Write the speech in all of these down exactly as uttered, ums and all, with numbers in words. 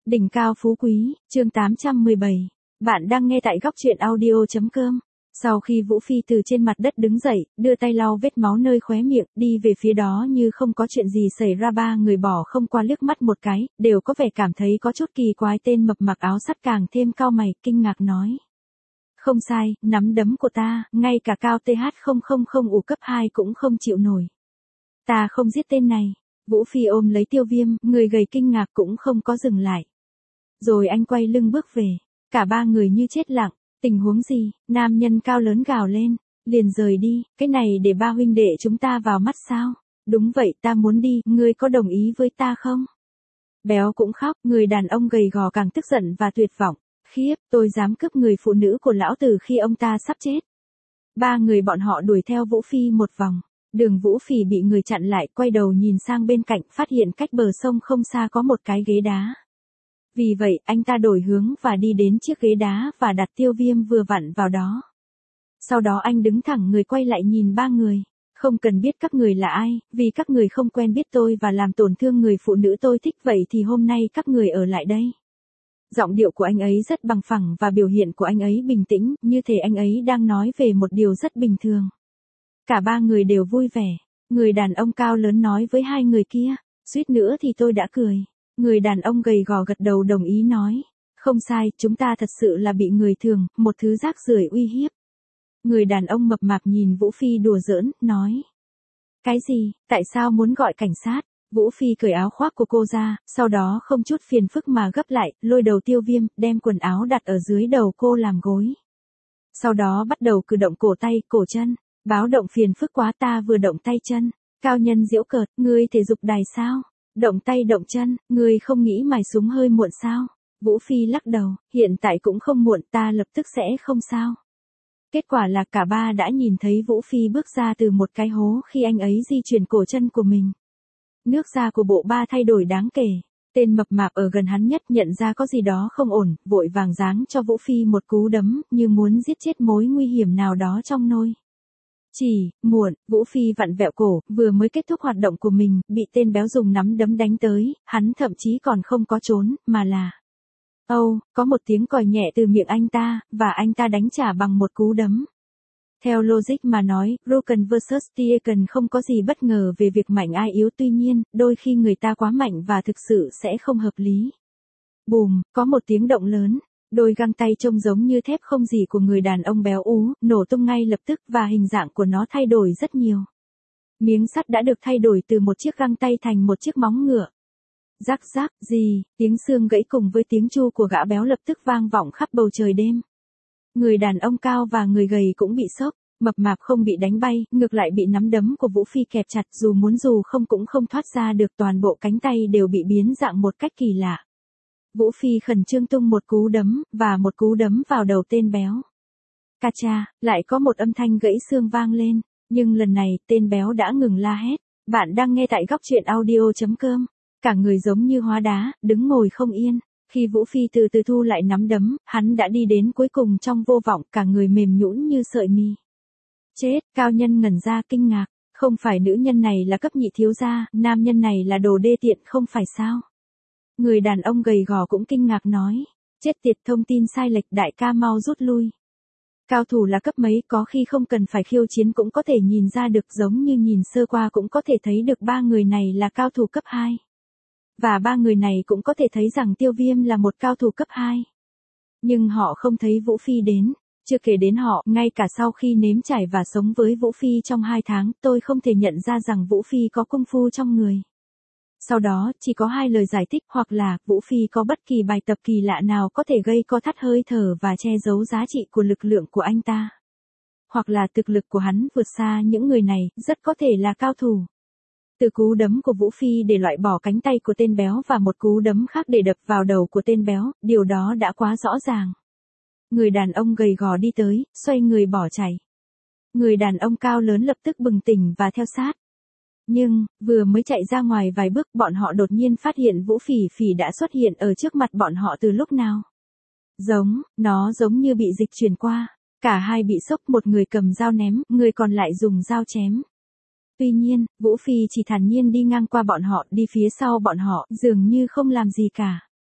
Đỉnh cao phú quý, chương tám trăm mười bảy. Bạn đang nghe tại góc truyện audio.com. Sau khi Vũ Phi từ trên mặt đất đứng dậy, đưa tay lau vết máu nơi khóe miệng, đi về phía đó như không có chuyện gì xảy ra. Ba người bỏ không qua liếc mắt một cái, đều có vẻ cảm thấy có chút kỳ quái. Tên mập mặc áo sắt càng thêm cau mày, kinh ngạc nói. Không sai, nắm đấm của ta, ngay cả cao tê hát không không không ủ cấp hai cũng không chịu nổi. Ta không giết tên này. Vũ Phi ôm lấy Tiêu Viêm, người gầy kinh ngạc cũng không có dừng lại. Rồi anh quay lưng bước về. Cả ba người như chết lặng. Tình huống gì? Nam nhân cao lớn gào lên. Liền rời đi, cái này để ba huynh đệ chúng ta vào mắt sao? Đúng vậy, ta muốn đi, ngươi có đồng ý với ta không? Béo cũng khóc, người đàn ông gầy gò càng tức giận và tuyệt vọng. Khiếp, tôi dám cướp người phụ nữ của lão tử khi ông ta sắp chết. Ba người bọn họ đuổi theo Vũ Phi một vòng. Đường Vũ Phỉ bị người chặn lại, quay đầu nhìn sang bên cạnh, phát hiện cách bờ sông không xa có một cái ghế đá. Vì vậy, anh ta đổi hướng và đi đến chiếc ghế đá và đặt Tiêu Viêm vừa vặn vào đó. Sau đó anh đứng thẳng người quay lại nhìn ba người. Không cần biết các người là ai, vì các người không quen biết tôi và làm tổn thương người phụ nữ tôi thích, vậy thì hôm nay các người ở lại đây. Giọng điệu của anh ấy rất bằng phẳng và biểu hiện của anh ấy bình tĩnh, như thể anh ấy đang nói về một điều rất bình thường. Cả ba người đều vui vẻ. Người đàn ông cao lớn nói với hai người kia, suýt nữa thì tôi đã cười. Người đàn ông gầy gò gật đầu đồng ý nói, không sai, chúng ta thật sự là bị người thường, một thứ rác rưởi uy hiếp. Người đàn ông mập mạp nhìn Vũ Phi đùa giỡn, nói. Cái gì, tại sao muốn gọi cảnh sát? Vũ Phi cởi áo khoác của cô ra, sau đó không chút phiền phức mà gấp lại, lôi đầu Tiêu Viêm, đem quần áo đặt ở dưới đầu cô làm gối. Sau đó bắt đầu cử động cổ tay, cổ chân. Báo động phiền phức quá, ta vừa động tay chân. Cao nhân giễu cợt, ngươi thể dục đài sao? Động tay động chân, ngươi không nghĩ mài súng hơi muộn sao? Vũ Phi lắc đầu, hiện tại cũng không muộn, ta lập tức sẽ không sao. Kết quả là cả ba đã nhìn thấy Vũ Phi bước ra từ một cái hố khi anh ấy di chuyển cổ chân của mình. Nước da của bộ ba thay đổi đáng kể. Tên mập mạp ở gần hắn nhất nhận ra có gì đó không ổn, vội vàng giáng cho Vũ Phi một cú đấm, như muốn giết chết mối nguy hiểm nào đó trong nôi. Chỉ, muộn, Vũ Phi vặn vẹo cổ, vừa mới kết thúc hoạt động của mình, bị tên béo dùng nắm đấm đánh tới, hắn thậm chí còn không có trốn, mà là. Âu, oh, có một tiếng còi nhẹ từ miệng anh ta, và anh ta đánh trả bằng một cú đấm. Theo logic mà nói, Broken versus Taken không có gì bất ngờ về việc mạnh ai yếu, tuy nhiên, đôi khi người ta quá mạnh và thực sự sẽ không hợp lý. Bùm, có một tiếng động lớn. Đôi găng tay trông giống như thép không gì của người đàn ông béo ú, nổ tung ngay lập tức và hình dạng của nó thay đổi rất nhiều. Miếng sắt đã được thay đổi từ một chiếc găng tay thành một chiếc móng ngựa. Rắc rắc, gì, tiếng xương gãy cùng với tiếng chu của gã béo lập tức vang vọng khắp bầu trời đêm. Người đàn ông cao và người gầy cũng bị sốc, mập mạp không bị đánh bay, ngược lại bị nắm đấm của Vũ Phi kẹp chặt, dù muốn dù không cũng không thoát ra được, toàn bộ cánh tay đều bị biến dạng một cách kỳ lạ. Vũ Phi khẩn trương tung một cú đấm, và một cú đấm vào đầu tên béo. Ca cha, lại có một âm thanh gãy xương vang lên, nhưng lần này, tên béo đã ngừng la hét. Bạn đang nghe tại góc truyện audio.com. Cả người giống như hóa đá, đứng ngồi không yên. Khi Vũ Phi từ từ thu lại nắm đấm, hắn đã đi đến cuối cùng trong vô vọng, cả người mềm nhũn như sợi mì. Chết, cao nhân ngẩn ra kinh ngạc, không phải nữ nhân này là cấp nhị thiếu gia, nam nhân này là đồ đê tiện không phải sao? Người đàn ông gầy gò cũng kinh ngạc nói, chết tiệt, thông tin sai lệch, đại ca mau rút lui. Cao thủ là cấp mấy, có khi không cần phải khiêu chiến cũng có thể nhìn ra được, giống như nhìn sơ qua cũng có thể thấy được ba người này là cao thủ cấp hai. Và ba người này cũng có thể thấy rằng Tiêu Viêm là một cao thủ cấp hai. Nhưng họ không thấy Vũ Phi đến, chưa kể đến họ, ngay cả sau khi nếm trải và sống với Vũ Phi trong hai tháng, tôi không thể nhận ra rằng Vũ Phi có công phu trong người. Sau đó, chỉ có hai lời giải thích, hoặc là, Vũ Phi có bất kỳ bài tập kỳ lạ nào có thể gây co thắt hơi thở và che giấu giá trị của lực lượng của anh ta. Hoặc là thực lực của hắn vượt xa những người này, rất có thể là cao thủ. Từ cú đấm của Vũ Phi để loại bỏ cánh tay của tên béo và một cú đấm khác để đập vào đầu của tên béo, điều đó đã quá rõ ràng. Người đàn ông gầy gò đi tới, xoay người bỏ chạy. Người đàn ông cao lớn lập tức bừng tỉnh và theo sát. Nhưng, vừa mới chạy ra ngoài vài bước, bọn họ đột nhiên phát hiện Vũ Phỉ Phỉ đã xuất hiện ở trước mặt bọn họ từ lúc nào. Giống, nó giống như bị dịch chuyển qua. Cả hai bị sốc, một người cầm dao ném, người còn lại dùng dao chém. Tuy nhiên, Vũ Phi chỉ thản nhiên đi ngang qua bọn họ, đi phía sau bọn họ, dường như không làm gì cả.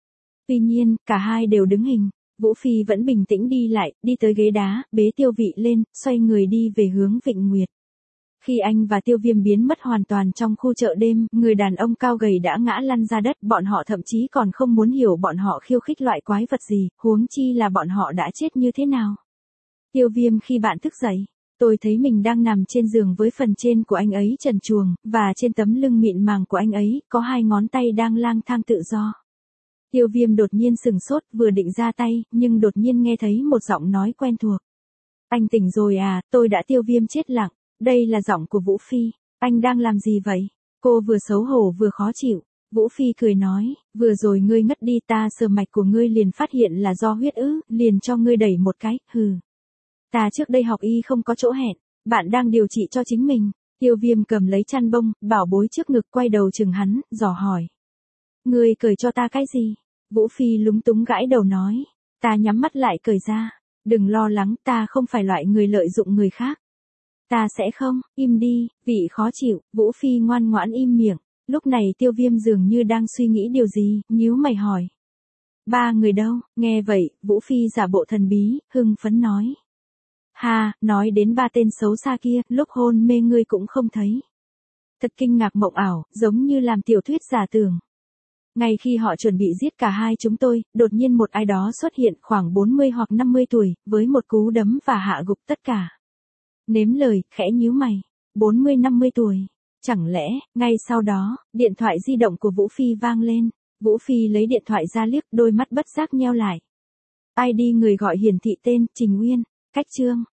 Tuy nhiên, cả hai đều đứng hình. Vũ Phi vẫn bình tĩnh đi lại, đi tới ghế đá, bế Tiêu Vị lên, xoay người đi về hướng Vịnh Nguyệt. Khi anh và Tiêu Viêm biến mất hoàn toàn trong khu chợ đêm, người đàn ông cao gầy đã ngã lăn ra đất, bọn họ thậm chí còn không muốn hiểu bọn họ khiêu khích loại quái vật gì, huống chi là bọn họ đã chết như thế nào. Tiêu Viêm, khi bạn thức dậy, tôi thấy mình đang nằm trên giường với phần trên của anh ấy trần truồng, và trên tấm lưng mịn màng của anh ấy, có hai ngón tay đang lang thang tự do. Tiêu Viêm đột nhiên sừng sốt, vừa định ra tay, nhưng đột nhiên nghe thấy một giọng nói quen thuộc. Anh tỉnh rồi à? Tôi đã. Tiêu Viêm chết lặng. Đây là giọng của Vũ Phi. Anh đang làm gì vậy? Cô vừa xấu hổ vừa khó chịu. Vũ Phi cười nói, vừa rồi ngươi ngất đi, ta sờ mạch của ngươi liền phát hiện là do huyết ứ, liền cho ngươi đẩy một cái, hừ. Ta trước đây học y không có chỗ hẹn, bạn đang điều trị cho chính mình. Tiêu Viêm cầm lấy chăn bông, bảo bối trước ngực, quay đầu chừng hắn, dò hỏi. Ngươi cởi cho ta cái gì? Vũ Phi lúng túng gãi đầu nói, ta nhắm mắt lại cởi ra. Đừng lo lắng, ta không phải loại người lợi dụng người khác. Ta sẽ không. Im đi, vị khó chịu. Vũ Phi ngoan ngoãn im miệng. Lúc này Tiêu Viêm dường như đang suy nghĩ điều gì, nhíu mày hỏi. Ba người đâu? Nghe vậy, Vũ Phi giả bộ thần bí, hưng phấn nói. Ha, nói đến ba tên xấu xa kia, lúc hôn mê ngươi cũng không thấy. Thật kinh ngạc mộng ảo, giống như làm tiểu thuyết giả tưởng. Ngay khi họ chuẩn bị giết cả hai chúng tôi, đột nhiên một ai đó xuất hiện, khoảng bốn mươi hoặc năm mươi tuổi, với một cú đấm và hạ gục tất cả. Nếm lời, khẽ nhíu mày. bốn mươi năm mươi tuổi. Chẳng lẽ, ngay sau đó, điện thoại di động của Vũ Phi vang lên. Vũ Phi lấy điện thoại ra liếc, đôi mắt bất giác nheo lại. i đê người gọi hiển thị tên, Trình Uyên. Cách chương.